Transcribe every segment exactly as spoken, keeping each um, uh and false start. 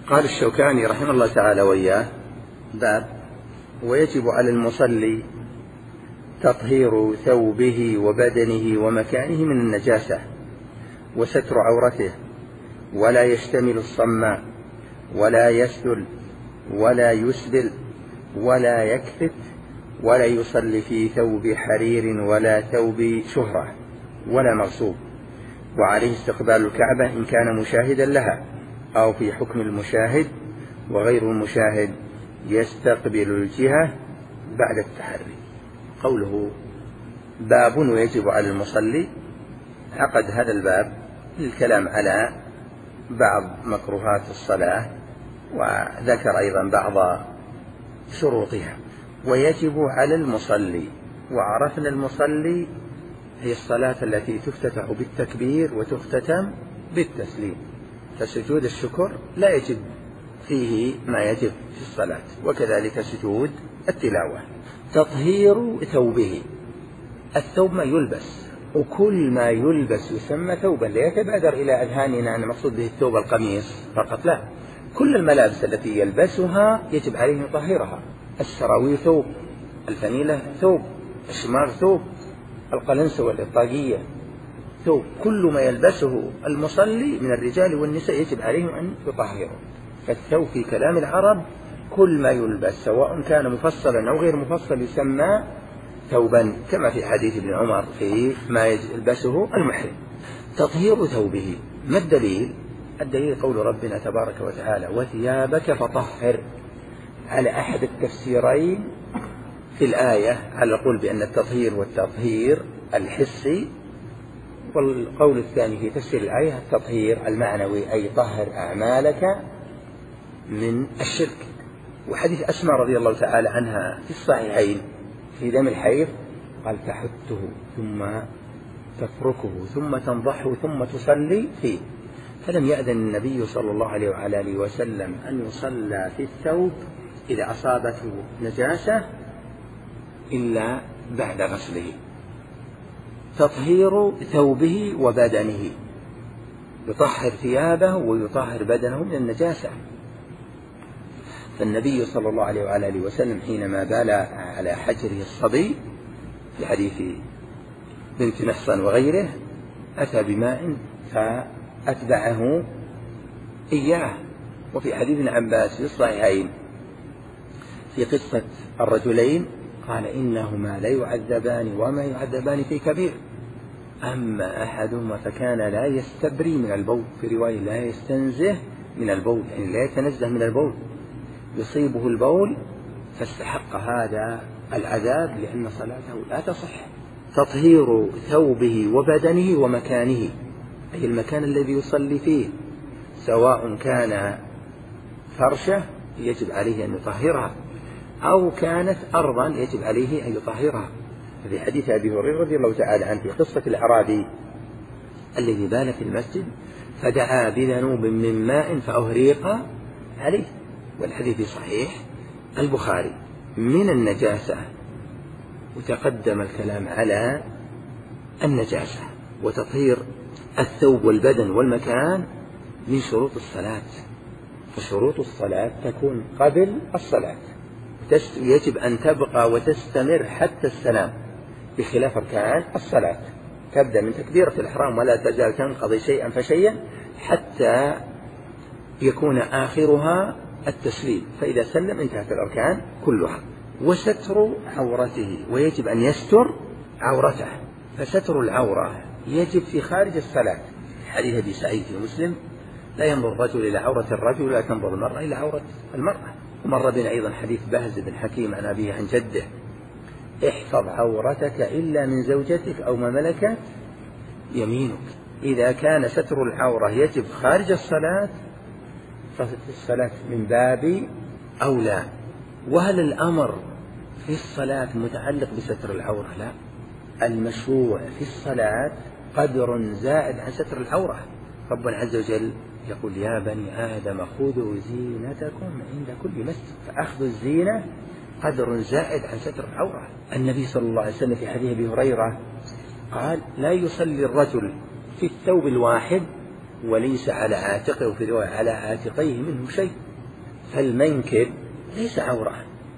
قال الشوكاني رحمه الله تعالى وإياه: باب ويجب على المصلي تطهير ثوبه وبدنه ومكانه من النجاسة وستر عورته، ولا يشتمل الصماء ولا يسدل ولا يسبل ولا يكفت، ولا يصلي في ثوب حرير ولا ثوب شهرة ولا مغصوب، وعليه استقبال الكعبة إن كان مشاهدا لها أو في حكم المشاهد، وغير المشاهد يستقبل الجهة بعد التحري. قوله باب ويجب على المصلي، عقد هذا الباب للكلام على بعض مكروهات الصلاة، وذكر أيضا بعض شروطها. ويجب على المصلي، وعرفنا المصلي هي الصلاة التي تفتتح بالتكبير وتختتم بالتسليم، فسجود الشكر لا يجب فيه ما يجب في الصلاة، وكذلك سجود التلاوة. تطهير ثوبه، الثوب ما يلبس، وكل ما يلبس يسمى ثوبا، لا يتبادر إلى أذهاننا أن المقصود به الثوب القميص فقط، لا، كل الملابس التي يلبسها يجب عليه أن يطهرها. السراويل ثوب، الفانيلة ثوب، الشماغ ثوب، القلنسوة الطاقية ثوب، كل ما يلبسه المصلي من الرجال والنساء يجب عليهم أن يطهروا. فالثوب في كلام العرب كل ما يلبس سواء كان مفصلا أو غير مفصل يسمى ثوبا، كما في حديث ابن عمر في ما يلبسه المحرم. تطهير ثوبه، ما الدليل؟ الدليل قول ربنا تبارك وتعالى: وثيابك فطهر. على أحد التفسيرين في الآية، على القول بأن التطهير والتطهير الحسي، والقول الثاني في تفسير الآية التطهير المعنوي، أي طهر أعمالك من الشرك. وحديث أسماء رضي الله تعالى عنها في الصحيحين في دم الحيض قال: تحته ثم تتركه ثم تنضحه ثم تصلي فيه. فلم يأذن النبي صلى الله عليه وعلى آله وسلم أن يصلى في الثوب إذا أصابته نجاسة إلا بعد غسله. تطهير ثوبه وبدنه، يطهر ثيابه ويطهر بدنه من النجاسة. فالنبي صلى الله عليه وعلى آله وسلم حينما بال على حجره الصبي في حديث بنت محصن وغيره أتى بماء فأتبعه إياه. وفي حديث ابن عباس في الصحيحين في قصة الرجلين قال: إنهما لا يعذبان وما يعذبان في كبير، أما أحدهما فكان لا يستبري من البول، في رواية لا يستنزه من البول، يعني لا يتنزه من البول، يصيبه البول فاستحق هذا العذاب لأن صلاته لا تصح. تطهير ثوبه وبدنه ومكانه، أي المكان الذي يصلي فيه، سواء كان فرشة يجب عليه أن يطهرها أو كانت أرضا يجب عليه أن يطهرها. في حديث أبي هريرة رضي الله تعالى عنه في قصة الأعرابي الذي بال في المسجد فدعا بذنوب من ماء فأهريق عليه، والحديث صحيح البخاري. من النجاسة، وتقدم الكلام على النجاسة. وتطهير الثوب والبدن والمكان من شروط الصلاة، فشروط الصلاة تكون قبل الصلاة، يجب أن تبقى وتستمر حتى السلام، بخلاف أركان الصلاة تبدأ من تكبيرة الإحرام ولا تزال تنقضي شيئا فشيئا حتى يكون آخرها التسليم، فإذا سلم انتهت الأركان كلها. وستر عورته، ويجب أن يستر عورته، فستر العورة يجب في خارج الصلاة. حديث أبي سعيد في مسلم: لا ينظر الرجل إلى عورة الرجل ولا تنظر المرأة إلى عورة المرأة. ومر بنا أيضا حديث بهز بن حكيم عن أبيه عن جده: احفظ عورتك إلا من زوجتك أو ما ملكت يمينك. إذا كان ستر العورة يجب خارج الصلاة ففي الصلاة من باب أولى. وهل الأمر في الصلاة متعلق بستر العورة؟ لا، المشروع في الصلاة قدر زائد عن ستر العورة. ربنا عز وجل يقول: يا بني آدم خذوا زينتكم عند كل مسجد، فأخذ الزينة قدر زائد عن ستر العورة. النبي صلى الله عليه وسلم في حديث أبي هريرة قال: لا يصلي الرجل في الثوب الواحد وليس على عاتقه، وفي رواية على عاتقيه منه شيء، فالمنكب ليس عورة.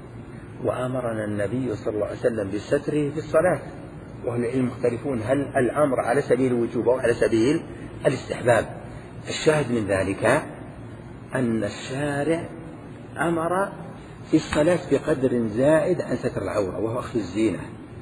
وأمرنا النبي صلى الله عليه وسلم بستره في الصلاة، وأهل العلم مختلفون هل الأمر على سبيل الوجوب أو على سبيل الاستحباب. الشاهد من ذلك أن الشارع أمر في الصلاة بقدر زائد عن ستر العورة وهو أخذ الزينة.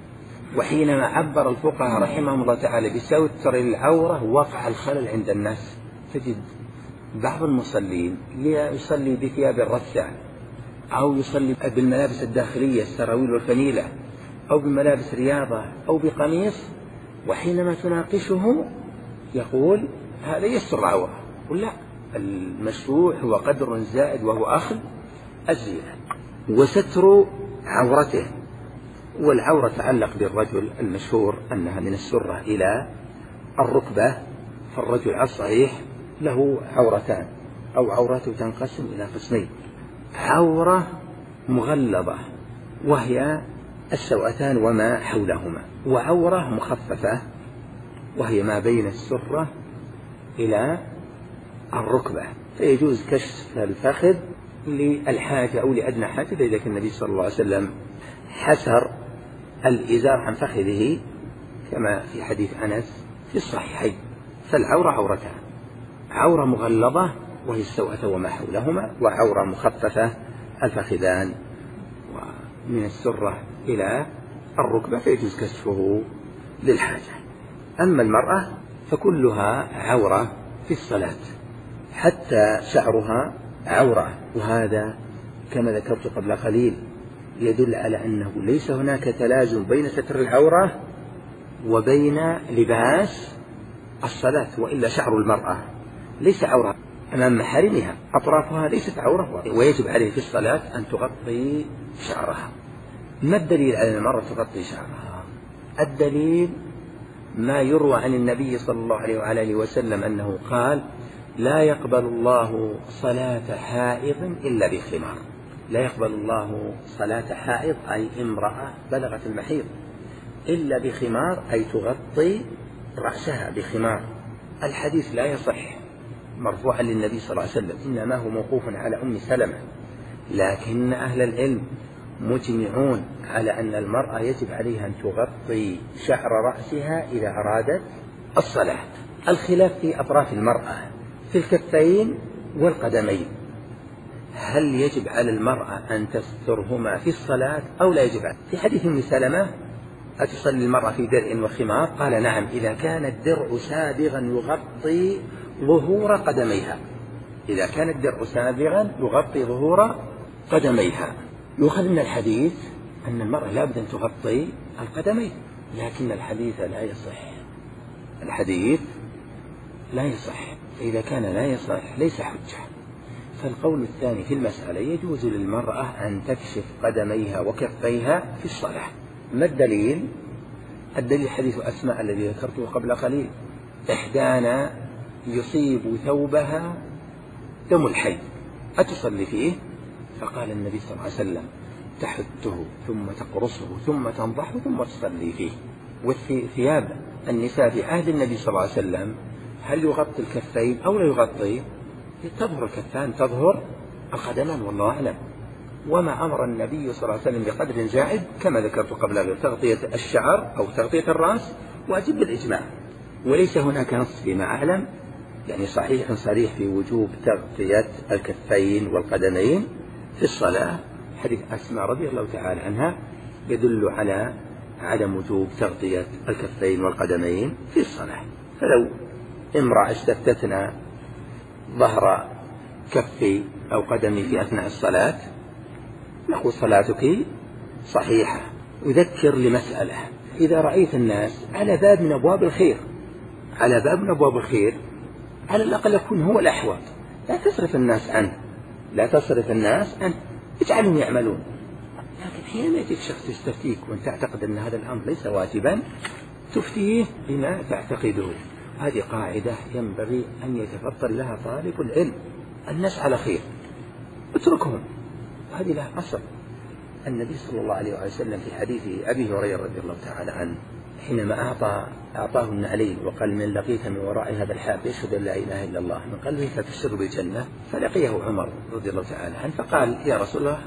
وحينما عبر الفقهاء رحمهم الله تعالى بستر العورة وقع الخلل عند الناس. تجد بعض المصلين يصلي بثياب الرثة، أو يصلي بالملابس الداخلية السراويل والفنيلة، أو بملابس رياضة، أو بقميص، وحينما تناقشه يقول هذا يستر العورة. قل لا، المشروع هو قدر زائد وهو أخذ الزينة وستر عورته. والعورة تعلق بالرجل المشهور أنها من السرة إلى الركبة، فالرجل على الصحيح له عورتان أو عورته تنقسم إلى قسمين: عورة مغلظة وهي السوأتان وما حولهما، وعورة مخففة وهي ما بين السرة إلى الركبة، فيجوز كشف الفخذ للحاجة أو لأدنى حاجة. إذا كان النبي صلى الله عليه وسلم حسر الإزار عن فخذه كما في حديث أنس في الصحيحين. فالعورة عورتان: عورة مغلظة وهي السوءة وما حولهما، وعورة مخففة الفخذان ومن السرة إلى الركبة فيجوز كشفه للحاجة. أما المرأة فكلها عورة في الصلاة، حتى شعرها عورة، وهذا كما ذكرت قبل قليل يدل على أنه ليس هناك تلازم بين ستر العورة وبين لباس الصلاة، وإلا شعر المرأة ليس عورة أمام محارمها، أطرافها ليست عورة، ويجب عليه في الصلاة أن تغطي شعرها. ما الدليل على أن المرأة تغطي شعرها؟ الدليل ما يروى عن النبي صلى الله عليه وعلى وسلم أنه قال: لا يقبل الله صلاة حائض إلا بخمار. لا يقبل الله صلاة حائض أي امرأة بلغت المحيض إلا بخمار، أي تغطي رأسها بخمار. الحديث لا يصح مرفوعا للنبي صلى الله عليه وسلم، إنما هو موقوف على أم سلمة، لكن أهل العلم مجمعون على أن المرأة يجب عليها أن تغطي شعر رأسها إذا أرادت الصلاة. الخلاف في أطراف المرأة في الكفين والقدمين، هل يجب على المرأة أن تسترهما في الصلاة أو لا يجب؟ في حديث ام سلمة: أتصلي المرأة في درع وخمار؟ قال: نعم، إذا كان الدرع سابغا يغطي ظهور قدميها. إذا كان الدرع سابغا يغطي ظهور قدميها. يؤخذ من الحديث أن المرأة لابد أن تغطي القدمين، لكن الحديث لا يصح. الحديث لا يصح، إذا كان لا يصح ليس حجة. فالقول الثاني في المسألة: يجوز للمرأة أن تكشف قدميها وكفيها في الصلاة. ما الدليل؟ الدليل حديث أسماء الذي ذكرته قبل قليل: إحدانا يصيب ثوبها دم الحي أتصلي فيه؟ فقال النبي صلى الله عليه وسلم: تحته ثم تقرصه ثم تنضحه ثم تصلي فيه. والثياب النساء في عهد النبي صلى الله عليه وسلم هل يغطي الكفين أو لا يغطي؟ تظهر الكفان تظهر القدمان، والله أعلم. وما أمر النبي صلى الله عليه وسلم بقدر زائد كما ذكرت قبل تغطية الشعر أو تغطية الرأس واجب بالإجماع، وليس هناك نص فيما أعلم يعني صحيح صريح في وجوب تغطية الكفين والقدمين في الصلاة. حديث أسماء رضي الله تعالى عنها يدل على عدم وجوب تغطية الكفين والقدمين في الصلاة. فلو امرأة استفتتنا ظهر كفي أو قدمي في أثناء الصلاة نقول صلاتك صحيحة. أذكر لمسألة: إذا رأيت الناس على باب من أبواب الخير على باب من أبواب الخير على الأقل يكون هو الأحوط، لا تصرف الناس عنه لا تصرف الناس عنه اجعلهم يعملون. لكن حينما يجيك شخص يستفتيك وأنت تعتقد أن هذا الأمر ليس واجبا تفتيه بما تعتقده. هذه قاعدة ينبغي أن يتفطر لها طالب العلم. الناس على خير اتركهم، هذه لها أصل. النبي صلى الله عليه وسلم في حديث أبي هريرة رضي الله تعالى عنه حينما أعطى أعطاه النعلين وقال من لقيت من وراء هذا الحاب يشهد أن لا إله إلا الله من قلبه فتبشر بالجنة، فلقيه عمر رضي الله تعالى عنه فقال يا رسول الله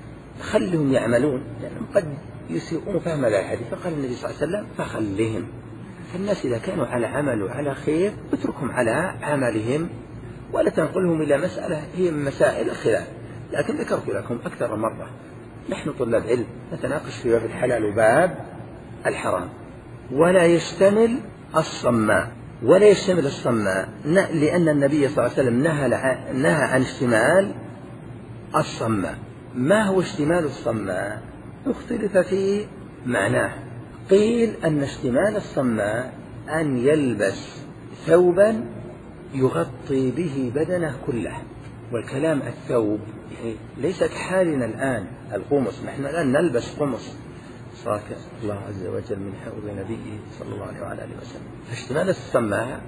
خلهم يعملون لأنهم قد يسيئون فهم هذا الحديث. فقال النبي صلى الله عليه وسلم فخلهم، فالناس إذا كانوا على عمل وعلى خير اتركهم على عملهم ولا تنقلهم إلى مسألة هي من مسائل الخلاف. لكن ذكرت لكم أكثر مرة نحن طلاب علم نتناقش في باب الحلال وباب الحرام، ولا يشتمل الصماء ولا يشتمل الصماء لأن النبي صلى الله عليه وسلم نهى نهى عن اشتمال الصماء. ما هو اشتمال الصماء؟ اختلف في معناه. قيل أن اشتمال الصماء أن يلبس ثوبا يغطي به بدنه كله، والكلام الثوب يعني ليس كحالنا الآن القمص، نحن الآن نلبس قمص صاك الله عز وجل من حوض نبيه صلى الله عليه وسلم. فاشتمال الصماء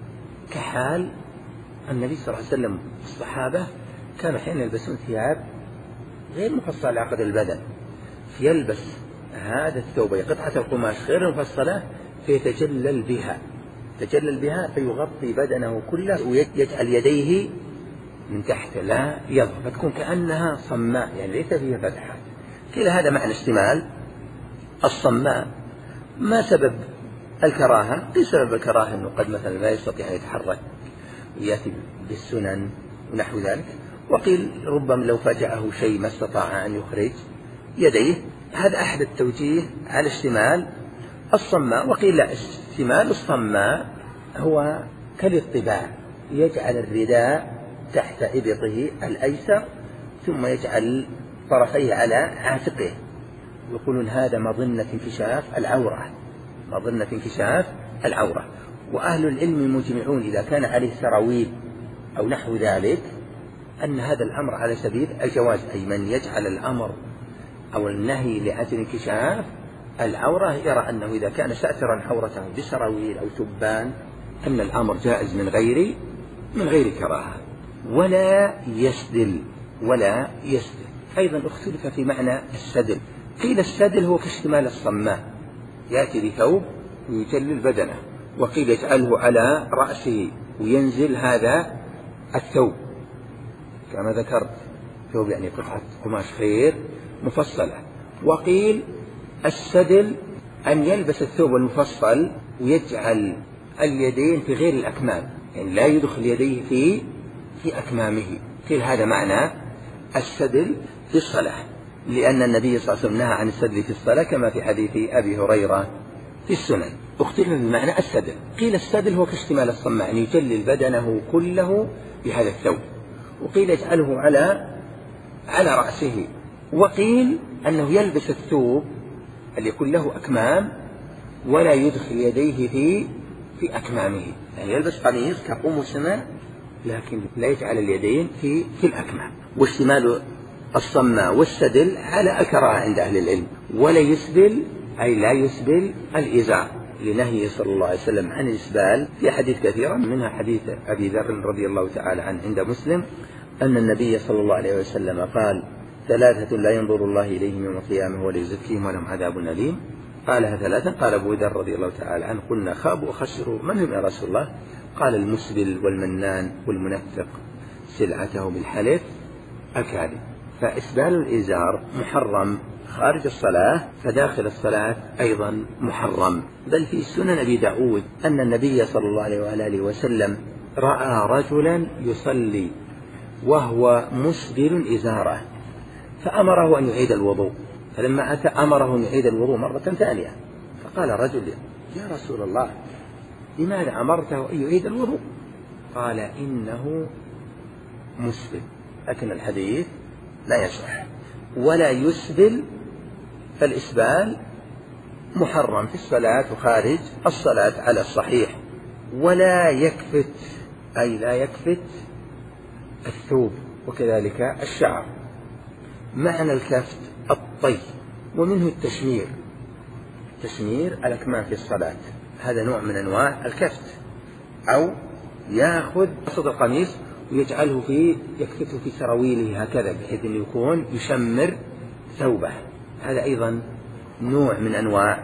كحال النبي صلى الله عليه وسلم الصحابة كانوا حين يلبسون ثياب غير مفصلة على قدر البدن، فيلبس هذا الثوب قطعة القماش غير مفصلة فيتجلل بها تجلل بها فيغطي بدنه كله ويجعل يديه من تحت لا يظهر، فتكون كأنها صماء يعني ليس فيها فتحات. كل هذا معنى اشتمال الصماء. ما سبب الكراهة؟ قيل سبب الكراهة أنه قد مثلا لا يستطيع أن يتحرك ويأتي بالسنن ونحو ذلك، وقيل ربما لو فجأه شيء ما استطاع أن يخرج يديه. هذا أحد التوجيه على اشتمال الصماء. وقيل لا، اشتمال الصماء هو كالاطباع، يجعل الرداء تحت إبطه الأيسر ثم يجعل طرفيه على عاتقه، يقولون هذا مظنة انكشاف العورة مظنة انكشاف العورة. وأهل العلم مجمعون إذا كان عليه سراويل أو نحو ذلك أن هذا الأمر على سبيل الجواز، أي من يجعل الأمر أو النهي لأجل انكشاف العورة يرى أنه إذا كان ساترا عورته بسراويل أو تبان أن الأمر جائز من غير من غير كراهة. ولا يسدل ولا يسدل أيضا اختلف في معنى السدل. قيل السدل هو كاشتمال الصماء، يأتي بثوب ويجلل بدنه، وقيل يجعله على رأسه وينزل هذا الثوب كما ذكرت ثوب يعني قطعة قماش خير مفصلة. وقيل السدل أن يلبس الثوب المفصل ويجعل اليدين في غير الأكمام، يعني لا يدخل يديه في في أكمامه. قيل هذا معنى السدل في الصلاة، لأن النبي صلى الله عليه وسلم نهى عن السدل في الصلاة كما في حديث أبي هريرة في السنن. اختلف بمعنى السدل. قيل السدل هو كاشتمال الصماء يعني يجلل بدنه كله بهذا الثوب، وقيل يجعله على على رأسه. وقيل أنه يلبس الثوب اللي يكون له أكمام ولا يدخل يديه في في أكمامه، يعني يلبس قميص كقمصنا لكن لا يجعل اليدين في في الأكمام. واشتمال الصماء والسدل على الكراهة عند أهل العلم. ولا يسبل أي لا يسبل الإزار لنهي صلى الله عليه وسلم عن الإسبال في حديث كثيرة، منها حديث أبي ذر رضي الله تعالى عنه عند مسلم أن النبي صلى الله عليه وسلم قال ثلاثة لا ينظر الله إليهم يوم القيامة ولا يزكيهم ولهم عذاب أليم. قالها ثلاثا. قال أبو ذر رضي الله تعالى عنه قلنا خابوا وخسروا من هم يا رسول الله؟ قال المسبل والمنان والمنفق سلعته بالحلف الكاذب. فإسبال الإزار محرم خارج الصلاة، فداخل الصلاة أيضا محرم. بل في سنن أبي داود أن النبي صلى الله عليه وآله وسلم رأى رجلا يصلي وهو مسبل إزاره فأمره أن يعيد الوضوء، فلما أتى أمره أن يعيد الوضوء مرة ثانية، فقال رجل يا رسول الله لماذا أمرته أن يعيد الوضوء؟ قال إنه مسبل، لكن الحديث لا يصح. ولا يسبل، فالإسبال محرم في الصلاة وخارج الصلاة على الصحيح. ولا يكفت أي لا يكفت الثوب وكذلك الشعر. معنى الكفت الطي، ومنه التشمير، تشمير الأكمام في الصلاة، هذا نوع من أنواع الكفت. أو يأخذ وسط القميص ويجعله في يكفته في سراويله هكذا بحيث أن يكون يشمر ثوبه، هذا أيضا نوع من أنواع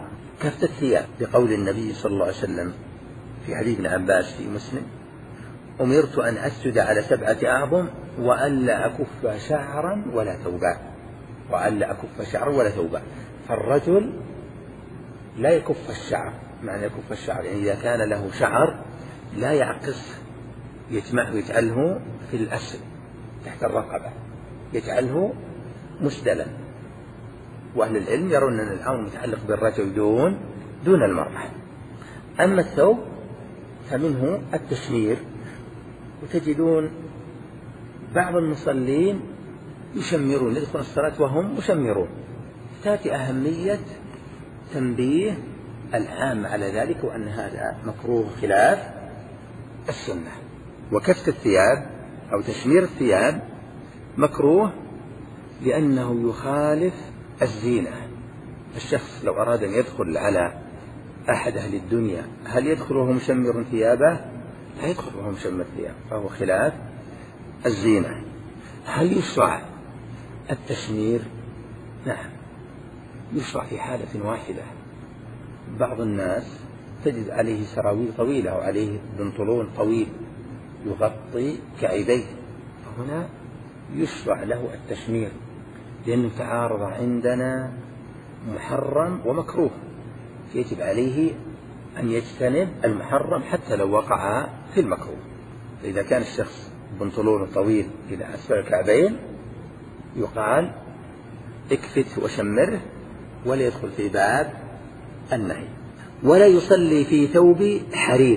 كفت الثياب لقول النبي صلى الله عليه وسلم في حديث ابن عباس في مسلم: أمرت أن أسجد على سبعة أعظم وألا أكف شعرا ولا ثوبا، وألا أكف شعرا ولا ثوبا. فالرجل لا يكف الشعر، معنى يكف الشعر يعني إذا كان له شعر لا يعقص، يجمعه يجعله في الأسل تحت الرقبة، يجعله مسدلا. وأهل العلم يرون أن الأمر متعلق بالرجل دون دون المرأة. أما الثوب فمنه التشمير، وتجدون بعض المصلين يشمرون، يدخلون الصلاة وهم مشمرون. تأتي أهمية تنبيه العام على ذلك، وأن هذا مكروه خلاف السنة. وكفت الثياب أو تشمير الثياب مكروه لأنه يخالف الزينة. الشخص لو أراد أن يدخل على أحد أهل الدنيا هل يدخل وهو مشمر ثيابه؟ لا يدخل وهو مشمر ثيابه، فهو خلاف الزينة. هل يشرع التشمير؟ نعم، يشرع في حالة واحدة. بعض الناس تجد عليه سراويل طويلة وعليه بنطلون طويل يغطي كعبيه، فهنا يشرع له التشمير لأنه تعارض عندنا محرم ومكروه، يجب عليه أن يجتنب المحرم حتى لو وقع في المكروه. فإذا كان الشخص بنطلون طويل إلى أسفل الكعبين يقال اكفت وشمره، ولا يدخل في باب النهي. ولا يصلي في ثوب حرير،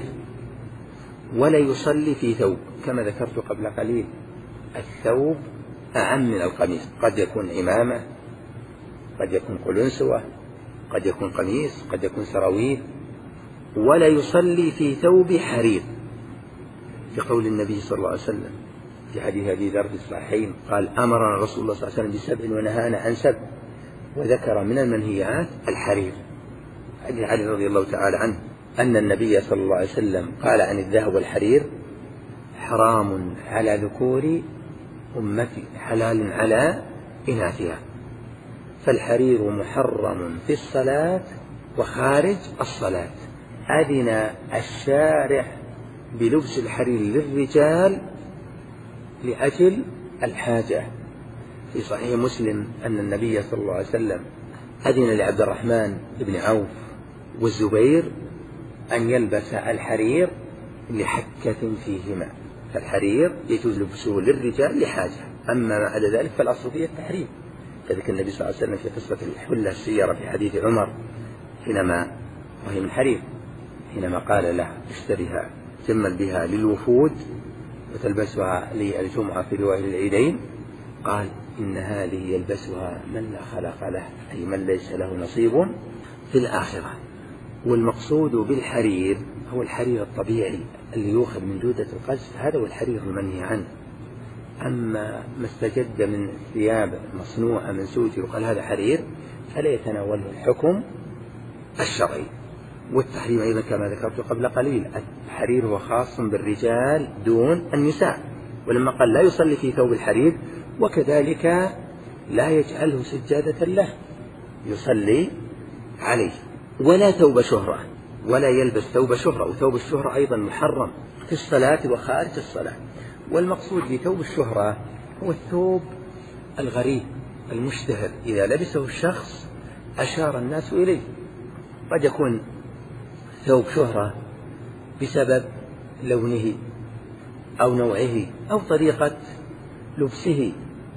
ولا يصلي في ثوب، كما ذكرت قبل قليل الثوب أعم من القميص، قد يكون عمامة، قد يكون قلنسوة، قد يكون قميص، قد يكون سراويل. ولا يصلي في ثوب حرير لقول النبي صلى الله عليه وسلم في حديث أبي ذر في الصحيحين قال: أمرنا رسول الله صلى الله عليه وسلم بسبع ونهانا عن سبع، وذكر من المنهيات الحرير. حديث علي رضي الله تعالى عنه أن النبي صلى الله عليه وسلم قال عن الذهب والحرير: حرام على ذكور أمتي حلال على إناثها. فالحرير محرم في الصلاة وخارج الصلاة. أذن الشارع بلبس الحرير للرجال لأجل الحاجة. في صحيح مسلم أن النبي صلى الله عليه وسلم أذن لعبد الرحمن بن عوف والزبير أن يلبس الحرير لحكة فيهما. فالحرير يجوز لبسه للرجال لحاجة، أما ما عدا ذلك فالأصل فيه التحريم. كذلك النبي صلى الله عليه وسلم في قصة الحلة السيارة في حديث عمر حينما وهي من حرير حينما قال له: اشتريها جمل بها للوفود وتلبسها للجمعة في رواية العيدين، قال: إن هذه يلبسها من لا خلق له، أي من ليس له نصيب في الآخرة. والمقصود بالحرير هو الحرير الطبيعي اللي يؤخذ من جودة القذف، هذا هو الحرير المنهي عنه. أما ما استجد من ثياب مصنوعة من سوج وقال هذا حرير فلا يتناوله الحكم الشرعي. والتحريم أيضا كما ذكرت قبل قليل، الحرير هو خاص بالرجال دون النساء، ولما قال لا يصلي في ثوب الحرير وكذلك لا يجعله سجادة له يصلي عليه. ولا ثوب شهرة، ولا يلبس ثوب شهرة، وثوب الشهرة أيضا محرم في الصلاة وخارج الصلاة. والمقصود بثوب الشهرة هو الثوب الغريب المشتهر، إذا لبسه الشخص أشار الناس إليه. قد يكون ثوب شهرة بسبب لونه أو نوعه أو طريقة لبسه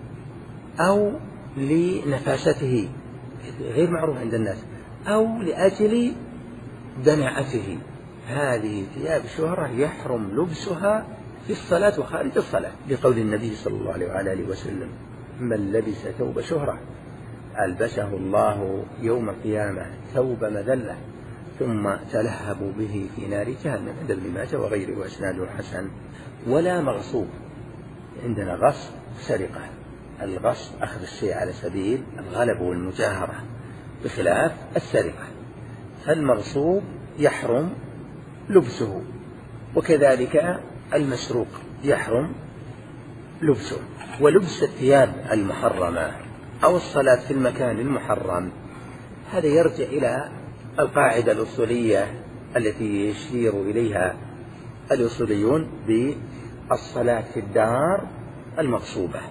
أو لنفاسته غير معروف عند الناس أو لأجل دنعته. هذه ثياب شهرة يحرم لبسها في الصلاة وخارج الصلاة، لقول النبي صلى الله عليه وآله وسلم: من لبس ثوب شهرة ألبسه الله يوم القيامة ثوب مذلة ثم تلهبوا به في نار جهنم، عند ابن ماجه وغيره وإسناده حسن. ولا مغصوب، عندنا غصب سرقة، الغصب أخذ الشيء على سبيل الغلب والمجاهرة بخلاف السرقة، فالمغصوب يحرم لبسه، وكذلك المسروق يحرم لبسه. ولبس الثياب المحرمة أو الصلاة في المكان المحرم هذا يرجع إلى القاعدة الأصولية التي يشير إليها الأصوليون بالصلاة في الدار المغصوبة،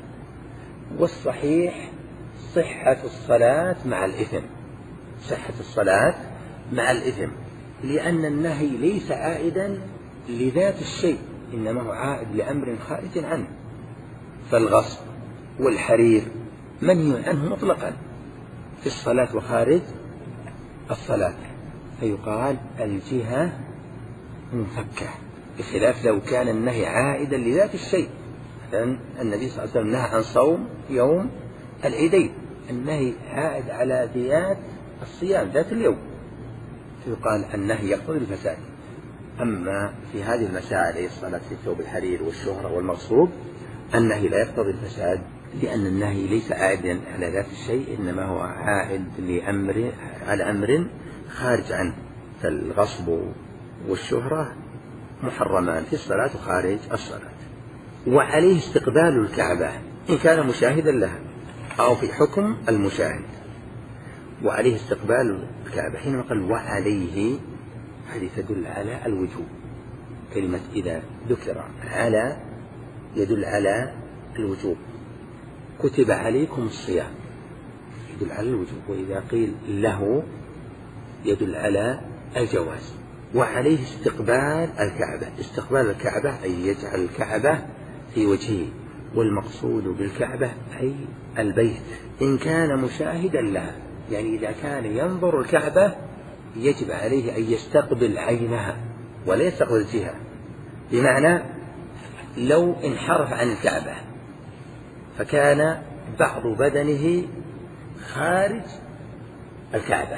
والصحيح صحة الصلاة مع الإثم، صحة الصلاة مع الإثم، لأن النهي ليس عائدا لذات الشيء، إنما هو عائد لأمر خارج عنه، فالغصب والحرير منهي عنه مطلقا في الصلاة وخارج الصلاة، فيقال الجهة منفكة، بخلاف لو كان النهي عائدا لذات الشيء. مثلا النبي صلى الله عليه وسلم نهى عن صوم يوم العيدين، النهي عائد على ذات الصيام ذات اليوم، فيقال النهي يقتضي الفساد. أما في هذه المسائل أي الصلاة في ثوب الحرير والشهرة والمغصوب، النهي لا يقتضي الفساد، لأن النهي ليس عائدا على ذات الشيء، إنما هو عائد لأمر على أمر خارج عنه، فالغصب والشهرة محرمان في الصلاة وخارج الصلاة. وعليه استقبال الكعبة إن كان مشاهدا لها أو في حكم المشاهد. وعليه استقبال الكعبة حينما قال وعليه، هذه تدل على الوجوب، كلمة إذا ذكر على يدل على الوجوب، كتب عليكم الصيام يدل على الوجوب، وإذا قيل له يدل على الجواز. وعليه استقبال الكعبة، استقبال الكعبة أي يجعل الكعبة في وجهه، والمقصود بالكعبة أي البيت إن كان مشاهدا لها، يعني إذا كان ينظر الكعبة يجب عليه أن يستقبل عينها ولا يستقبل الجهة، بمعنى لو انحرف عن الكعبة فكان بعض بدنه خارج الكعبة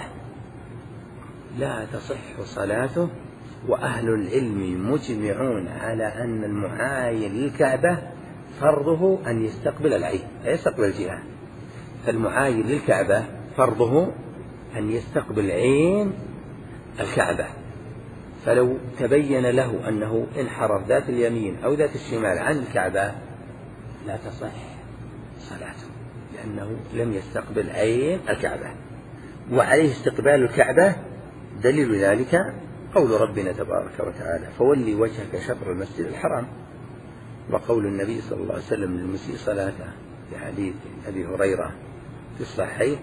لا تصح صلاته. وأهل العلم مجمعون على أن المعاين للكعبة فرضه أن يستقبل العين لا يستقبل الجهة، فالمعاين للكعبة فرضه أن يستقبل عين الكعبة، فلو تبين له أنه انحرف ذات اليمين أو ذات الشمال عن الكعبة لا تصح صلاته، لأنه لم يستقبل عين الكعبة. وعليه استقبال الكعبة دليل ذلك قول ربنا تبارك وتعالى فولي وجهك شطر المسجد الحرام، وقول النبي صلى الله عليه وسلم للمسيء صلاته في حديث أبي هريرة في الصحيح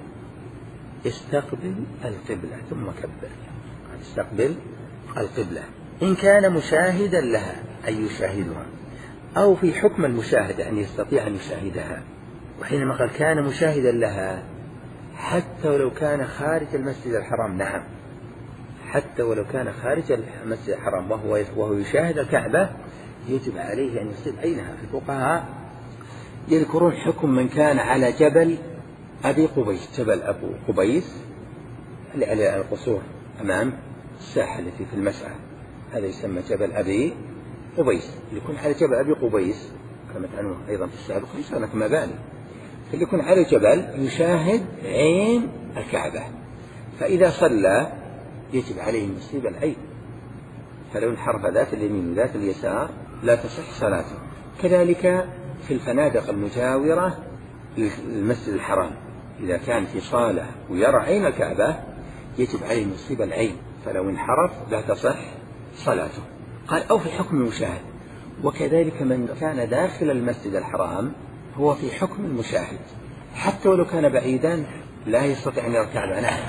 استقبل القبلة ثم كبر، استقبل القبلة إن كان مشاهدا لها أي يشاهدها، أو في حكم المشاهدة أن يستطيع أن يشاهدها. وحينما قال كان مشاهدا لها حتى ولو كان خارج المسجد الحرام، نعم حتى ولو كان خارج المسجد الحرام وهو, وهو يشاهد الكعبة يجب عليه أن يصيب عينها. الفقهاء يذكرون حكم من كان على جبل أبي قبيس، جبل أبو قبيس اللي على القصور أمام الساحة التي في المسعى، هذا يسمى جبل أبي قبيس. اللي يكون على جبل أبي قبيس كما تعلمون أيضا في الساحة الخمسة هناك مباني، فاللي يكون على جبل يشاهد عين الكعبة، فإذا صلى يجب عليه أن يصيب العين، فلو انحرف ذات اليمين وذات اليسار لا تصح صلاته. كذلك في الفنادق المجاورة للمسجد الحرام إذا كان في صالة ويرى عين الكعبة يجب عليه أن يصيب العين، فلو انحرف لا تصح صلاته. قال أو في حكم المشاهد. وكذلك من كان داخل المسجد الحرام هو في حكم المشاهد حتى ولو كان بعيدا لا يستطيع أن يرى الكعبة، نعم،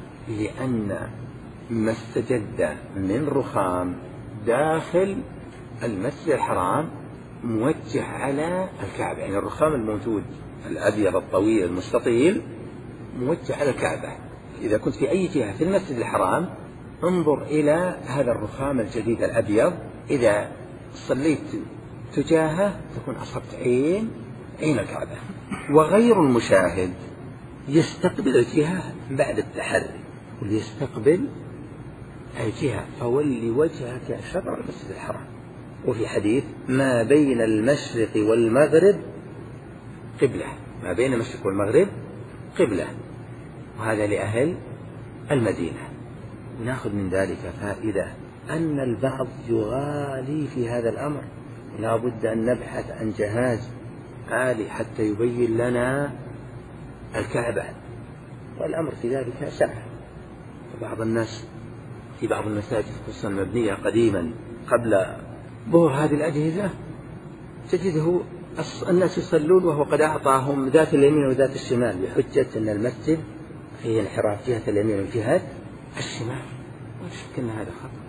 لأن ما استجد من رخام داخل المسجد الحرام موجه على الكعبة، يعني الرخام الموجود الأبيض الطويل المستطيل موجه على الكعبة. إذا كنت في أي جهة في المسجد الحرام انظر إلى هذا الرخام الجديد الأبيض، إذا صليت تجاهه تكون أصبت عين عين الكعبة. وغير المشاهد يستقبل الجهة بعد التحري، ويستقبل الجهة فولي وجهك شطر المسجد الحرام. وفي حديث ما بين المشرق والمغرب قبلة، ما بين المشرق والمغرب قبلة، وهذا لأهل المدينة. ونأخذ من ذلك فائدة أن البعض يغالي في هذا الأمر، لا بد أن نبحث عن جهاز عالي حتى يبين لنا الكعبة، والأمر في ذلك سهل. بعض الناس في بعض المساجد خصوصا المبنية قديما قبل ظهور هذه الأجهزة تجده الناس يصلون وهو قد أعطاهم ذات اليمين وذات الشمال بحجة أن المسجد فيه انحراف جهة اليمين وجهة الشمال، ولا شك أن هذا خطأ.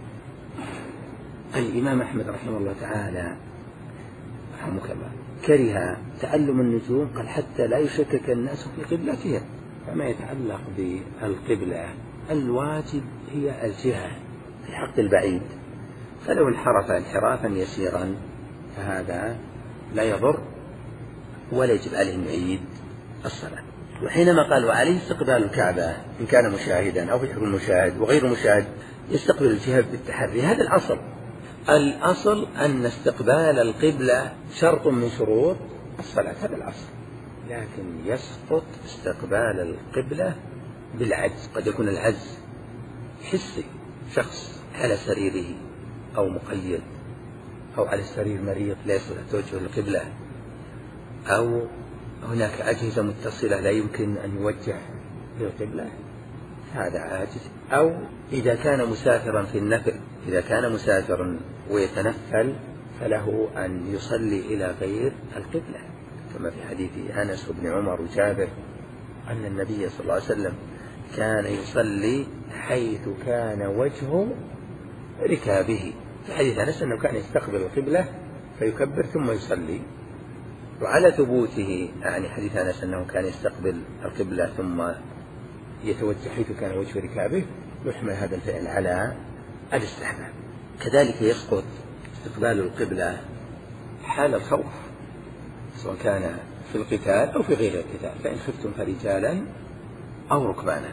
الإمام أحمد رحمه الله تعالى رحمه الله كره تعلم النجوم، قال حتى لا يشكك الناس في قبلتهم. فما يتعلق بالقبلة الواجب هي الجهة في حق البعيد، فلو انحرف انحرافا يسيرا فهذا لا يضر ولا يجب عليه أن يعيد الصلاة. وحينما قال وعليه استقبال الكعبة إن كان مشاهدا أو في حكم المشاهد وغير مشاهد يستقبل الجهة بالتحري، هذا الأصل. الأصل أن استقبال القبلة شرط من شروط الصلاة، هذا الأصل، لكن يسقط استقبال القبلة بالعجز. قد يكون العجز حسي، شخص على سريره أو مقيد أو على السرير مريض لا يستطيع توجه القبلة، أو هناك أجهزة متصلة لا يمكن أن يوجه للقبلة، هذا عاجز. أو إذا كان مسافرا في النفل، إذا كان مسافرا ويتنفل فله أن يصلي إلى غير القبلة، كما في حديث أنس بن عمر وجابر أن النبي صلى الله عليه وسلم كان يصلي حيث كان وجه ركابه. في حديث أنس أنه كان يستقبل القبلة فيكبر ثم يصلي. وعلى ثبوته يعني حديث أنس أنه كان يستقبل القبلة ثم يتوجه حيث كان وجه ركابه، يحمل هذا الفعل على الاستحباب. كذلك يسقط استقبال القبلة حال الخوف، سواء كان في القتال أو في غير القتال، فإن خفتم فرجالا أو ركبانا.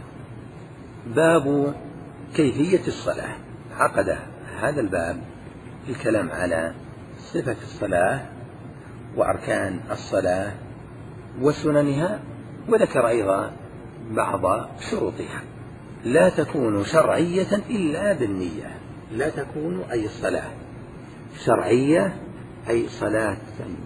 باب كيفية الصلاة. عقد هذا الباب الكلام على صفة الصلاة وأركان الصلاة وسننها، وذكر أيضا بعض شروطها. لا تكون شرعية إلا بالنية. لا تكون أي الصلاة شرعية أي صلاة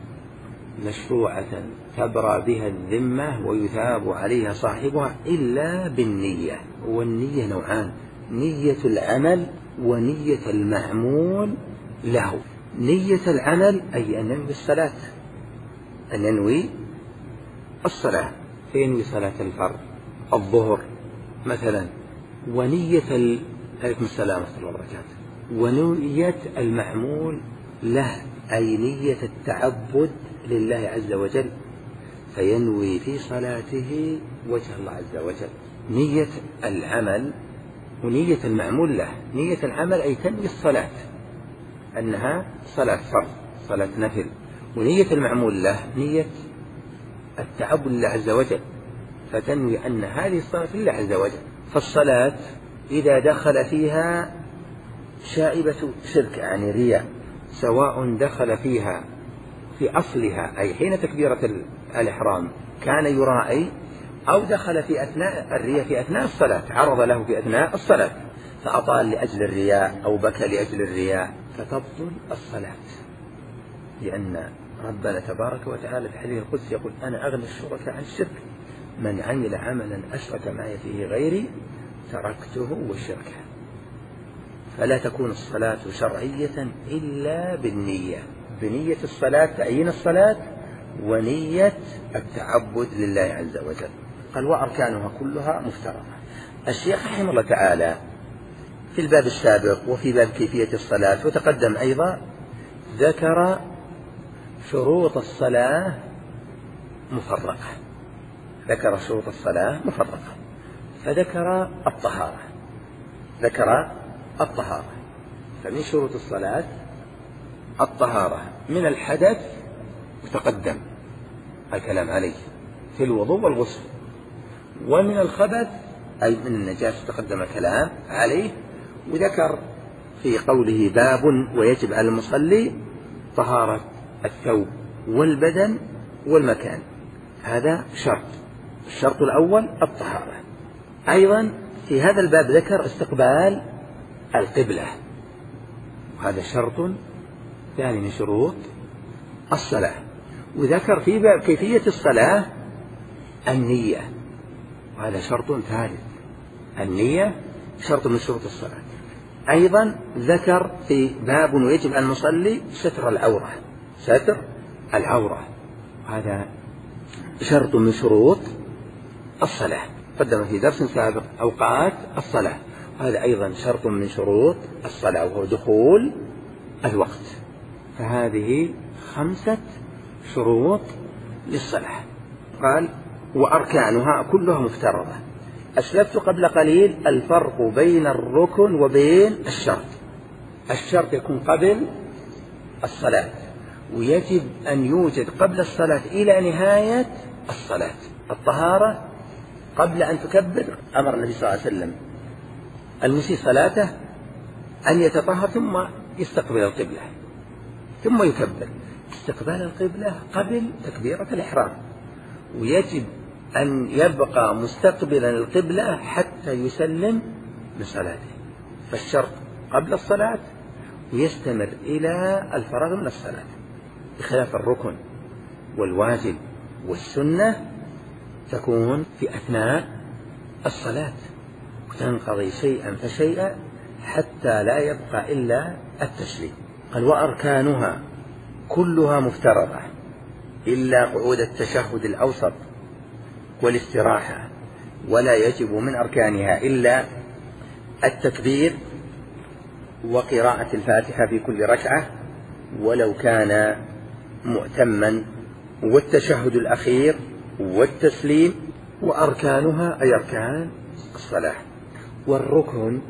مشروعة تبرى بها الذمة ويثاب عليها صاحبها إلا بالنية. والنية نوعان: نية العمل ونية المعمول له. نية العمل أي أن ينوي الصلاة، أن ينوي الصلاة، فينوي صلاة الفرض الظهر مثلا. ونية عليكم السلام ورحمة الله وبركاته. ونية المعمول له أي نية التعبد لله عز وجل، فينوي في صلاته وجه الله عز وجل. نية العمل ونية المعمول له. نية العمل أي تنوي الصلاة أنها صلاة فرض، صلاة نفل. ونية المعمول له نية التعبد لله عز وجل، فتنوي أن هذه الصلاة لله عز وجل. فالصلاة إذا دخل فيها شائبة شرك يعني رياء، سواء دخل فيها في أصلها أي حين تكبيرة الإحرام كان يراعي، أو دخل في أثناء الرياء في أثناء الصلاة، عرض له في أثناء الصلاة فأطال لأجل الرياء أو بكى لأجل الرياء، فتبطل الصلاة. لأن ربنا تبارك وتعالى في الحديث القدسي يقول: أنا أغنى الشركاء عن الشرك، من عمل عملا أشرك معي فيه غيري تركته وشركه. فلا تكون الصلاة شرعية إلا بالنية، بنية الصلاة، تعيين الصلاة ونية التعبد لله عز وجل. قال: وأركانها كلها مفترضة. الشيخ رحمه الله تعالى في الباب السابق وفي باب كيفية الصلاة وتقدم أيضا ذكر شروط الصلاة مفرقة، ذكر شروط الصلاة مفرقة، فذكر الطهارة، ذكر الطهارة. فمن شروط الصلاة الطهارة من الحدث، وتقدم الكلام عليه في الوضوء والغسل. ومن الخبث أي من النجاسة تقدم الكلام عليه، وذكر في قوله: باب ويجب على المصلي طهارة الثوب والبدن والمكان. هذا شرط. الشرط الأول الطهارة. أيضا في هذا الباب ذكر استقبال القبلة، وهذا شرط ثاني من شروط الصلاة. وذكر في باب كيفية الصلاة النية، وهذا شرط ثالث. النية شرط من شروط الصلاة. أيضا ذكر في باب ويجب أن نصلي ستر العورة، ستر العورة هذا شرط من شروط الصلاة، قدم في درس سابق أوقات الصلاة، هذا أيضا شرط من شروط الصلاة وهو دخول الوقت. فهذه خمسة شروط للصلاة. قال وأركانها كلها مفترضة. أسلفت قبل قليل الفرق بين الركن وبين الشرط. الشرط يكون قبل الصلاة، ويجب أن يوجد قبل الصلاة إلى نهاية الصلاة. الطهارة قبل أن تكبر أمر النبي صلى الله عليه وسلم المسيء صلاته أن يتطهر ثم يستقبل القبلة ثم يكبر. استقبال القبلة قبل تكبيرة الإحرام، ويجب أن يبقى مستقبلا القبلة حتى يسلم من صلاته. فالشرط قبل الصلاة ويستمر إلى الفراغ من الصلاة، بخلاف الركن والواجب والسنة تكون في أثناء الصلاة وتنقضي شيئا فشيئا حتى لا يبقى إلا التسليم. قال وأركانها كلها مفترضة إلا قعود التشهد الأوسط والاستراحة، ولا يجب من أركانها إلا التكبير وقراءة الفاتحة في كل ركعة ولو كان مؤتما، والتشهد الأخير والتسليم. وأركانها أي أركان الصلاة. والركن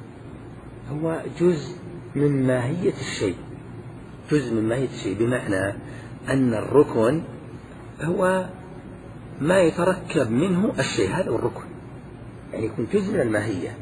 هو جزء من ماهية الشيء، جزء من ماهية الشيء، بمعنى أن الركن هو ما يتركب منه الشيء، هذا هو الركن، يعني يكون جزء من الماهية.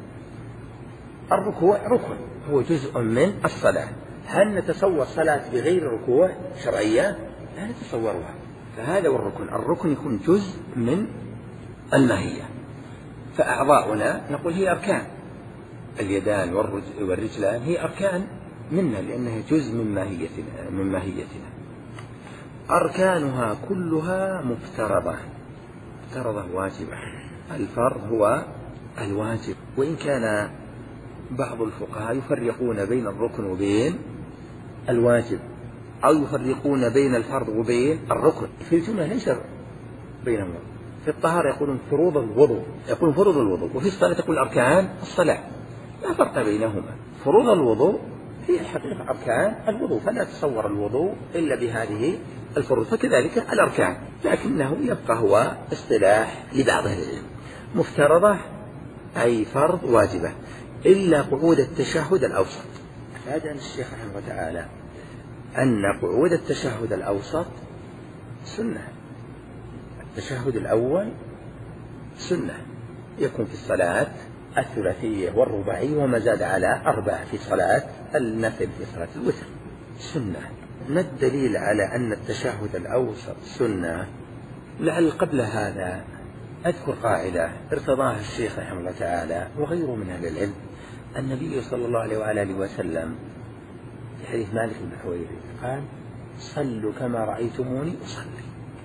الركوع ركن هو جزء من الصلاة. هل نتصور صلاة بغير ركوع شرعية؟ لا نتصورها. فهذا هو الركن. الركن يكون جزء من الماهية. فأعضاؤنا نقول هي أركان، اليدان والرجلان هي أركان منا لأنها جزء من ماهيتنا من ماهيتنا. أركانها كلها مفترضة، مفترضة واجبة. الفرض هو الواجب، وإن كان بعض الفقهاء يفرقون بين الركن وبين الواجب، أو يفرقون بين الفرض وبين الركن. في الجملة ليس بينهما. في الطهارة يقولون فروض الوضوء، يقولون فروض الوضوء، وفي الصلاة يقول أركان الصلاة، لا فرق بينهما. فروض الوضوء هي الحقيقة أركان الوضوء، فلا تصور الوضوء إلا بهذه الفروض، فكذلك الأركان، لكنه يبقى هو اصطلاح لبعض العلم. مفترضة أي فرض واجبة إلا قعود التشهد الأوسط. فهذا الشيخ رحمه الله تعالى أن قعود التشهد الأوسط سنة. التشهد الأول سنة، يكون في الصلاة الثلاثية والرباعية وما زاد على أربعة في صلاة النفل، في صلاة الوتر سنة. ما الدليل على أن التشهد الأوسط سنة؟ لعل قبل هذا أذكر قاعدة ارتضاها الشيخ رحمه الله تعالى وغيره من أهل العلم. النبي صلى الله عليه وآله وسلم في حديث مالك بن حويرث قال صلوا كما رأيتموني أصلي،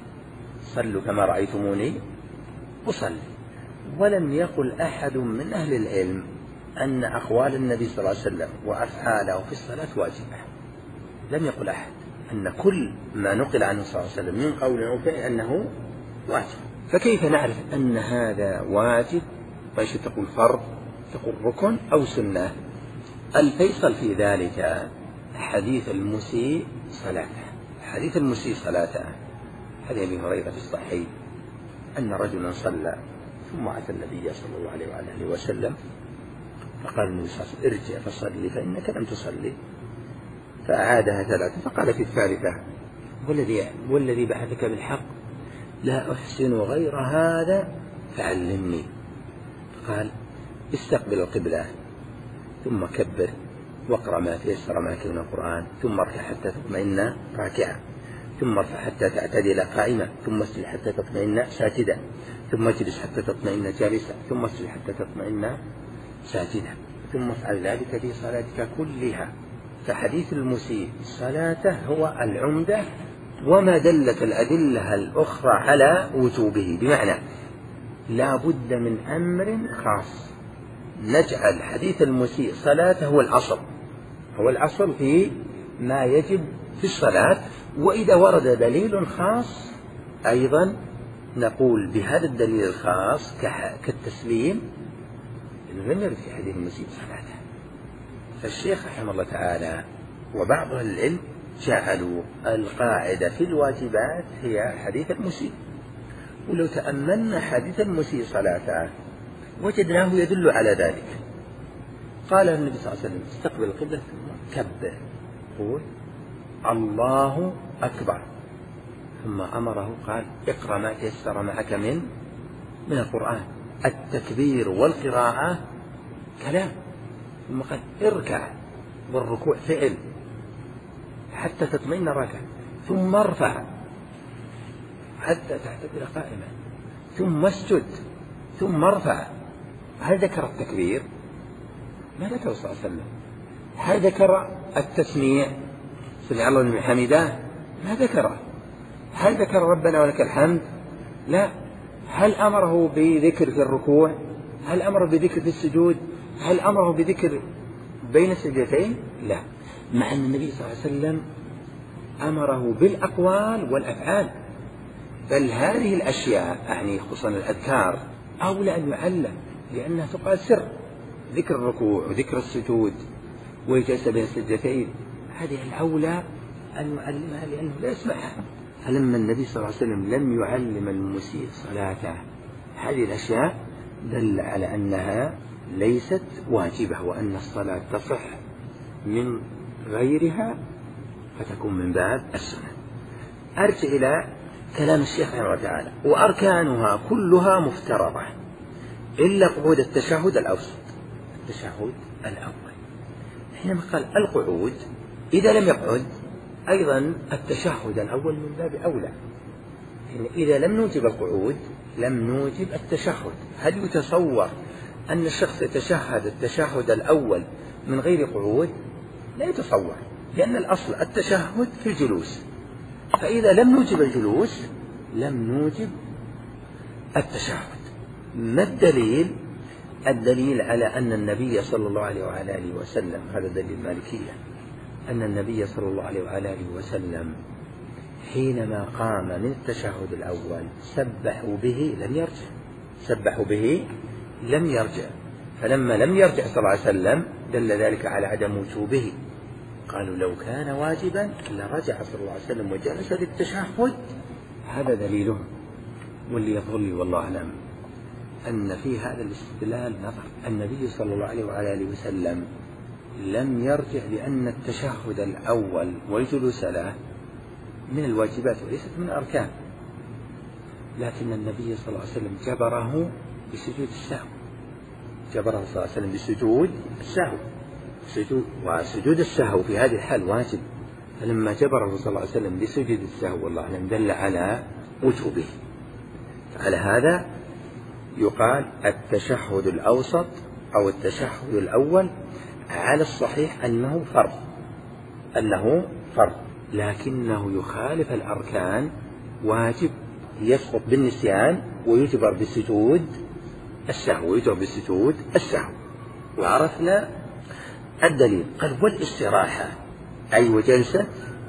صلوا كما رأيتموني أصلي. ولم يقل أحد من أهل العلم أن أقوال النبي صلى الله عليه وسلم وأفعاله في الصلاة واجبة. لم يقل أحد أن كل ما نقل عنه صلى الله عليه وسلم من قول أو فعل أنه واجب. فكيف نعرف أن هذا واجب؟ وإيش تقول فرض، تقول ركن أو سنة؟ الفيصل في ذلك حديث المسيء صلاته. حديث المسيء صلاته حديث أبي هريرة في الصحيح أن رجلا صلى ثم أتى النبي صلى الله عليه وآله وسلم فقال النبي صلى الله عليه وسلم ارجع فصلي فإنك لم تصلي، فأعادها ثلاثة، فقال في الثالثة والذي والذي بعثك بالحق لا أحسن غير هذا فعلمني. قال استقبل القبلة ثم كبر واقرأ ما تيسر معك من القرآن، ثم اركع حتى تطمئن راكعا، ثم ارفع حتى تعتدل قائما، ثم اسجد حتى تطمئن ساجدا، ثم اجلس حتى تطمئن جالسا، ثم اسجد حتى تطمئن ساجدا، ثم افعل ذلك في صلاتك كلها. فحديث المسيء صلاته هو العمدة، وما دلت الأدلة الأخرى على وجوبه، بمعنى لا بد من أمر خاص نجعل حديث المسيء صلاته هو الأصل، هو الأصل في ما يجب في الصلاة. وإذا ورد دليل خاص أيضا نقول بهذا الدليل الخاص كالتسليم إنه لم يرد في حديث المسيء صلاته. فالشيخ رحمه الله تعالى وبعض أهل العلم جعلوا القاعدة في الواجبات هي حديث المسيء، ولو تأملنا حديث المسيء صلاته وجدناه يدل على ذلك. قال النبي صلى الله عليه وسلم استقبل القبلة ثم كبر، قول الله أكبر، ثم أمره قال اقرأ ما تيسر معك من من القرآن. التكبير والقراءة كلام، ثم قال اركع، والركوع فعل حتى تطمئن ركع، ثم ارفع حتى تعتدل قائما، ثم اسجد، ثم ارفع. هل ذكر التكبير؟ ما ذكر صلى الله عليه وسلم. هل ذكر التسميع سمع الله لمن حمده؟ ما ذكره. هل ذكر ربنا ولك الحمد؟ لا. هل أمره بذكر في الركوع؟ هل أمره بذكر في السجود؟ هل أمره بذكر بين السجدتين؟ لا. مع أن النبي صلى الله عليه وسلم أمره بالأقوال والأفعال، بل هذه الأشياء يعني خصوصا الأذكار أولى أن يعلم، لأنها تقال سر. ذكر الركوع وذكر السجود والجلسة بين السجدتين هذه الأولى أن يعلمها لأنه لا يسمعها. فلما النبي صلى الله عليه وسلم لم يعلم المسيء صلاته هذه الأشياء دل على أنها ليست واجبة، وأن الصلاة تصح من غيرها فتكون من باب السنة. أرجع إلى كلام الشيخ رحمه الله تعالى: وأركانها كلها مفترضة إلا قعود التشهد الأوسط. التشهد الأول حينما قال القعود إذا لم يقعد أيضا التشهد الأول من باب أولى. يعني إذا لم نوجب القعود لم نوجب التشهد. هل يتصور أن الشخص يتشهد التشهد الأول من غير قعود؟ لا يتصور، لأن الأصل التشهد في الجلوس، فإذا لم نوجب الجلوس لم نوجب التشهد. ما الدليل؟ الدليل على أن النبي صلى الله عليه وعلى آله وسلم، هذا دليل المالكية، أن النبي صلى الله عليه وعلى آله وسلم حينما قام من التشهد الأول سبحوا به لم يرجع، سبحوا به لم يرجع، فلما لم يرجع صلى الله عليه وسلم دل ذلك على عدم وجوبه. قالوا لو كان واجبا لرجع صلى الله عليه وسلم وجلس للتشهد. هذا دليلهم. واللي يظهر لي والله أعلم أن في هذا الاستدلال نظر. النبي صلى الله عليه وعلى آله وسلم لم يرجع لأن التشهد الأول والجلوس له من الواجبات وليست من الأركان، لكن النبي صلى الله عليه وسلم جبره بسجود السهو، جبره صلى الله عليه وسلم بسجود السهو، سجود وسجود السهو في هذه الحال واجب، فلما جبره صلى الله عليه وسلم بسجود السهو والله أعلم دل على وجوبه. على هذا يقال التشهد الأوسط أو التشهد الأول على الصحيح أنه فرض، أنه فرض، لكنه يخالف الأركان، واجب يسقط بالنسيان ويجبر بسجود السهو، ويجبر بسجود السهو. وعرفنا الدليل. قال والاستراحة أي وجلسة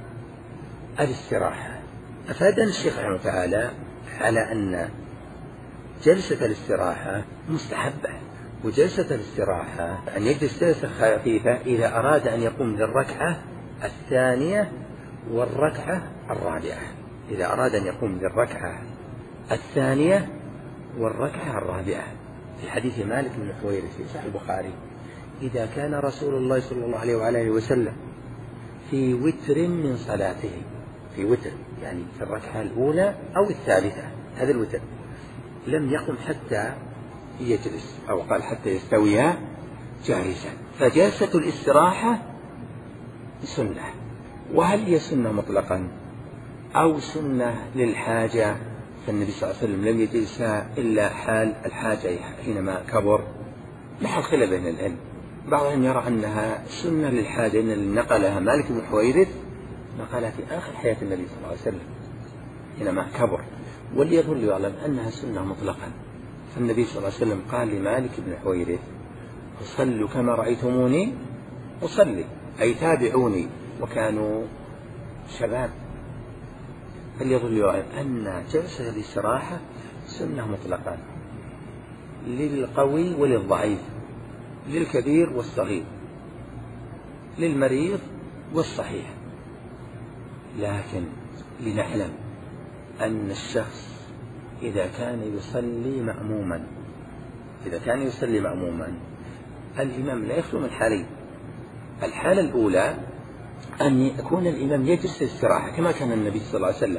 الاستراحة. أفادنا الشيخ رحمه تعالى على أن جلسة الاستراحة مستحبة، وجلسة الاستراحة أن يجلس جلسة خفيفة إذا أراد أن يقوم للركعة الثانية والركعة الرابعة، إذا أراد أن يقوم للركعة الثانية والركعة الرابعة. في حديث مالك بن الحويرث في صحيح البخاري: إذا كان رسول الله صلى الله عليه وعلى آله وسلم في وتر من صلاته، في وتر يعني في الركعة الأولى أو الثالثة، هذا الوتر، لم يقم حتى يجلس، أو قال حتى يستوي جالسا. فجلسة الاستراحة سنة. وهل هي سنة مطلقا أو سنة للحاجة؟ فالنبي صلى الله عليه وسلم لم يجلسها إلا حال الحاجة حينما كبر، محل خلاف بين العلم. بعضهم يرى أنها سنة للحاجة، إن نقلها مالك بن حويرث نقلها في آخر حياة النبي صلى الله عليه وسلم حينما كبر، واللي يظل يعلم أنها سنة مطلقا. فالنبي صلى الله عليه وسلم قال لمالك بن حويرث: صلوا كما رأيتموني أصلي، أي تابعوني، وكانوا شباب. فليظل أن جلسة الاستراحة سنة مطلقة للقوي وللضعيف، للكبير والصغير، للمريض والصحيح. لكن لنعلم أن الشخص إذا كان يصلي مأموما إذا كان يصلي مأموما الإمام لا يخلو من حالين. الحالة الأولى أن يكون الإمام يجلس للاستراحة كما كان النبي صلى الله عليه وسلم،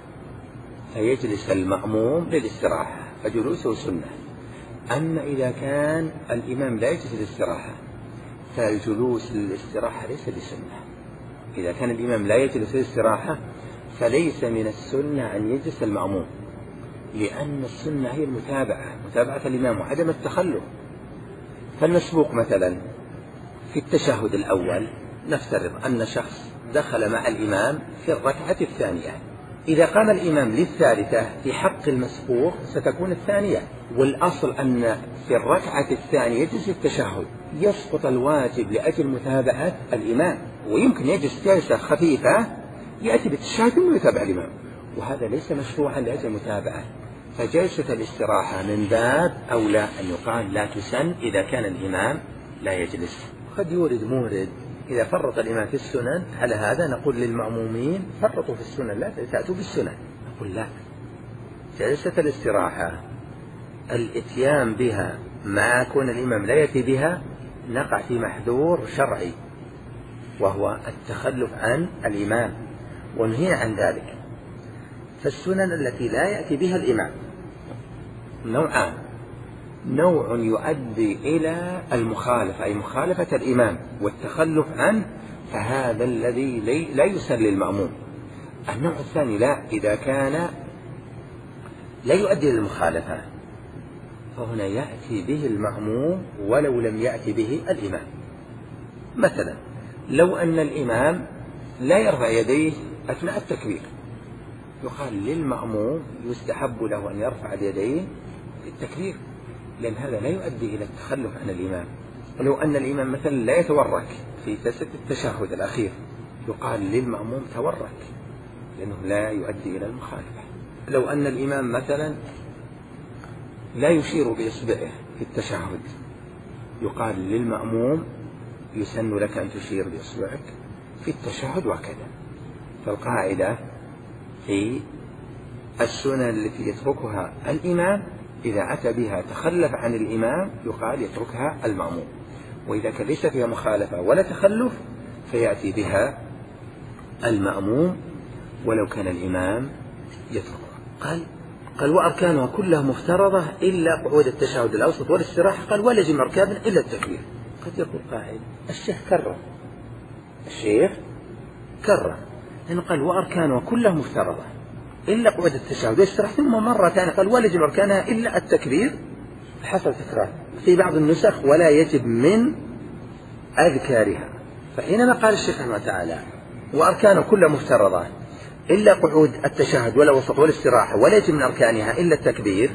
فيجلس المأموم للاستراحة فجلوسه سنة. أما إذا كان الإمام لا يجلس للاستراحة فالجلوس للاستراحة ليس بسنة. إذا كان الإمام لا يجلس للاستراحة فليس من السنة أن يجلس المأموم، لأن السنة هي المتابعة، متابعة الإمام وعدم التخلف. فالمسبوق مثلا في التشهد الأول نفترض أن شخص دخل مع الإمام في الركعة الثانية، إذا قام الإمام للثالثة في حق المسبوق ستكون الثانية، والأصل أن في الركعة الثانية يجلس التشهد، يسقط الواجب لأجل متابعة الإمام، ويمكن يجلس جلسة خفيفة يأتي بالتشهد ثم يتابع الإمام، وهذا ليس مشروعا لأجل متابعة. فجلسة الاستراحة من باب أولى أن يقال لا تسن إذا كان الإمام لا يجلس. قد يورد مورد إذا فرط الإمام في السنن، على هذا نقول للمأمومين فرطوا في السنن لا تأتوا بالسنن. نقول لا، جلسة الاستراحة الإتيان بها مع كون الإمام لا يأتي بها نقع في محذور شرعي، وهو التخلف عن الإمام، ونهينا عن ذلك. فالسنن التي لا يأتي بها الإمام نوعان: نوع يؤدي إلى المخالفة أي مخالفة الإمام والتخلف عنه، فهذا الذي لا يسن للمأموم. النوع الثاني لا، إذا كان لا يؤدي إلى المخالفة فهنا يأتي به المأموم ولو لم يأتي به الإمام. مثلا لو أن الإمام لا يرفع يديه أثناء التكبير، يقال للمأموم يستحب له أن يرفع اليدين في التكبير، لأن هذا لا يؤدي إلى التخلف عن الإمام. ولو أن الإمام مثلا لا يتورك في جلسة التشهد الأخير، يقال للمأموم تورك، لأنه لا يؤدي إلى المخالفة. لو أن الإمام مثلا لا يشير بإصبعه في التشهد، يقال للمأموم يسن لك أن تشير بإصبعك في التشهد وكذا. فالقاعدة في السنن التي يتركها الإمام إذا أتى بها تخلف عن الإمام يقال يتركها المأموم، وإذا كان ليس فيها مخالفة ولا تخلف فيأتي بها المأموم ولو كان الإمام يتركها. قال قال وأركانها كلها مفترضة إلا قعود التشهد الأوسط والاستراحة. قال ولا يجب أركان إلا التكبير. قد يقول قائل الشيخ كرر الشيخ كرر لأنه قال وأركانها كلها مفترضة إلا قعود التشهد والاستراحة، ثم مرة ثانية قال ولا يجب أركانها إلا التكبير. حصل تكرار في بعض النسخ ولا يجب من أذكارها. فحينما قال الشيخ رحمه الله تعالى وأركانها كلها مفترضة إلا قعود التشهد ولا وسط والاستراحة ولا يجب من أركانها إلا التكبير،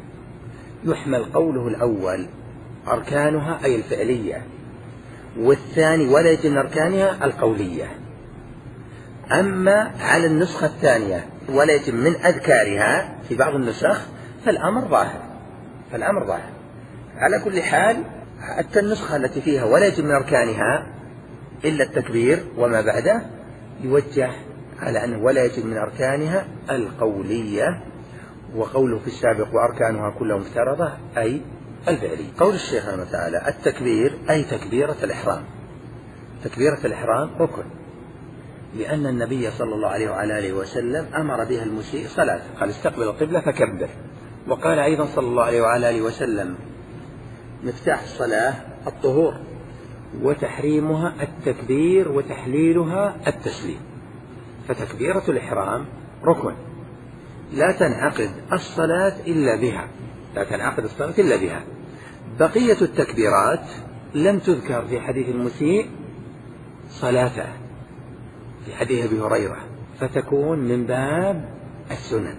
يحمل قوله الأول أركانها أي الفعلية، والثاني ولا يجب من أركانها القولية. أما على النسخة الثانية ولا يجب من أذكارها في بعض النسخ فالأمر ظاهر فالأمر ظاهر على كل حال. حتى النسخة التي فيها ولا يجب من أركانها إلا التكبير وما بعده يوجه على أنه ولا يجب من أركانها القولية، وقوله في السابق وأركانها كلها مفترضة أي الفعلي. قول الشيخ رحمه الله تعالى التكبير أي تكبيرة الإحرام. تكبيرة الإحرام ركن، لأن النبي صلى الله عليه وعلى آله وسلم أمر بها المسيء صلاة، قال استقبل القبلة فكبر. وقال أيضا صلى الله عليه وعلى آله وسلم مفتاح الصلاة الطهور، وتحريمها التكبير وتحليلها التسليم. فتكبيرة الإحرام ركن لا تنعقد الصلاة إلا بها لا تنعقد الصلاة إلا بها. بقية التكبيرات لم تذكر في حديث المسيء صلاته في حديث أبي هريرة، فتكون من باب السنن.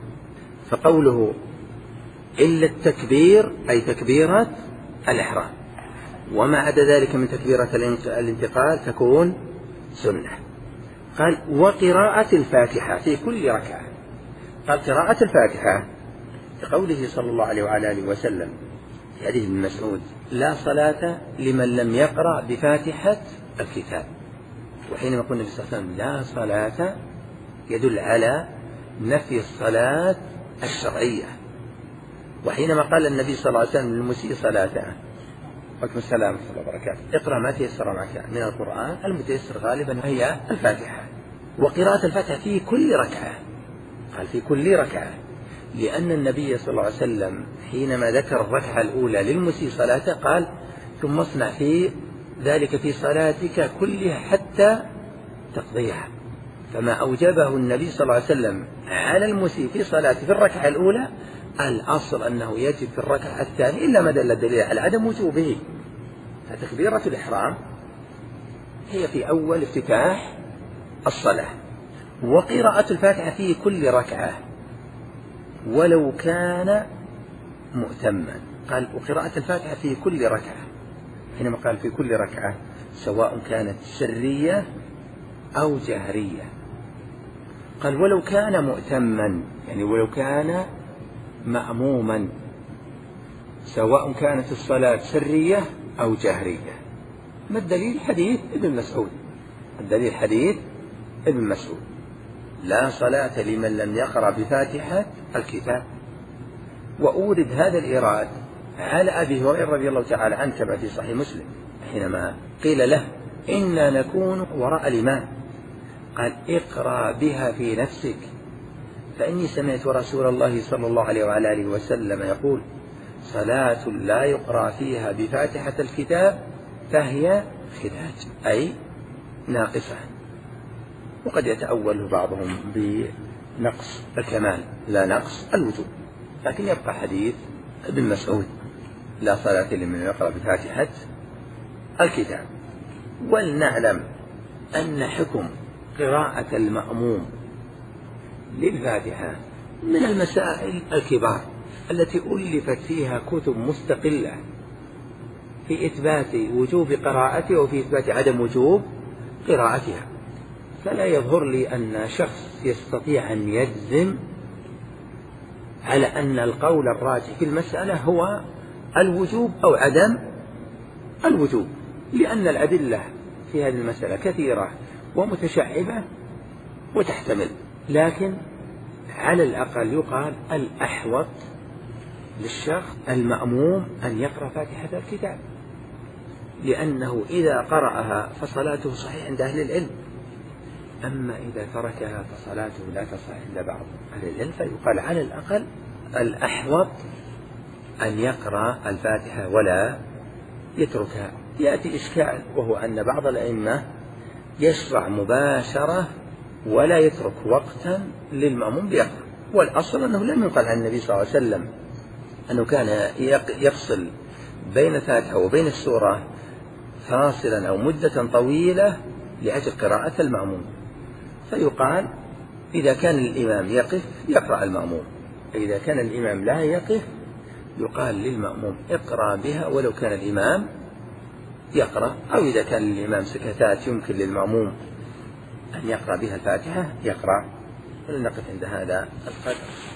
فقوله إلا التكبير أي تكبيرة الإحرام، وما عدا ذلك من تكبيرة الانتقال تكون سنة. قال وقراءة الفاتحة في كل ركعة. قال قراءة الفاتحة كقوله صلى الله عليه وعلى آله وسلم في حديث ابن مسعود لا صلاة لمن لم يقرأ بفاتحة الكتاب. وحينما قلنا النبي صلى الله عليه وسلم لا صلاة يدل على نفي الصلاة الشرعية. وحينما قال النبي صلى الله عليه وسلم للمسيء صلاته وعليكم السلام ورحمة الله وبركاته اقرأ ما تيسر معك من القرآن، المتيسر غالبا هي الفاتحة. وقراءة الفاتحة في كل ركعة، قال في كل ركعة، لأن النبي صلى الله عليه وسلم حينما ذكر الركعة الأولى للمسيء صلاته قال ثم اصنع في ذلك في صلاتك كلها حتى تقضيها. فما أوجبه النبي صلى الله عليه وسلم على المسيء في صلاته في الركعة الأولى الأصل أنه يجب في الركعة الثانية إلا ما دل الدليل على عدم وجوبه. فتكبيرة الإحرام هي في أول افتتاح الصلاة. وقراءة الفاتحة في كل ركعة ولو كان مؤتما. قال وقراءة الفاتحة في كل ركعة، حينما قال في كل ركعة سواء كانت سرية أو جهرية. قال ولو كان مؤتما، يعني ولو كان مأموما، سواء كانت الصلاة سرية أو جهرية. ما الدليل؟ حديث ابن مسعود. الدليل حديث ابن مسعود لا صلاة لمن لم يقرأ بفاتحة الكتاب. وأورد هذا الإيراد على أبي هريرة رضي الله تعالى عنه كما في صحيح مسلم حينما قيل له إنا نكون وراء الإمام قال اقرأ بها في نفسك فإني سمعت رسول الله صلى الله عليه وعلى آله وسلم يقول صلاة لا يقرأ فيها بفاتحة الكتاب فهي خداج، أي ناقصة. وقد يتأول بعضهم بنقص الكمال لا نقص الوجوب، لكن يبقى حديث ابن مسعود لا صلاة لمن يقرأ بفاتحة الكتاب. ولنعلم أن حكم قراءة المأموم للفاتحة من المسائل الكبار التي ألفت فيها كتب مستقلة في إثبات وجوب قراءتها وفي إثبات عدم وجوب قراءتها. فلا يظهر لي أن شخص يستطيع أن يجزم على أن القول الراجح في المسألة هو الوجوب أو عدم الوجوب، لأن الأدلة في هذه المسألة كثيرة ومتشعبة وتحتمل. لكن على الأقل يقال الأحوط للشخص المأموم أن يقرأ فاتحة الكتاب، لأنه إذا قرأها فصلاته صحيح عند أهل العلم، أما إذا تركها فصلاته لا تصح عند بعض أهل العلم. فيقال على الأقل الأحوط أن يقرأ الفاتحة ولا يتركها. يأتي إشكال وهو أن بعض الأئمة يشرع مباشرة ولا يترك وقتا للمأموم بيقرأ، والأصل أنه لم يقل عن النبي صلى الله عليه وسلم أنه كان يفصل بين الفاتحة وبين السورة فاصلا أو مدة طويلة لأجل قراءة المأموم. فيقال إذا كان الإمام يقف يقرأ المأموم، إذا كان الإمام لا يقف يقال للمأموم اقرأ بها ولو كان الإمام يقرأ، أو إذا كان الإمام سكتات يمكن للمأموم أن يقرأ بها الفاتحة يقرأ. ولنقف عند هذا القدر.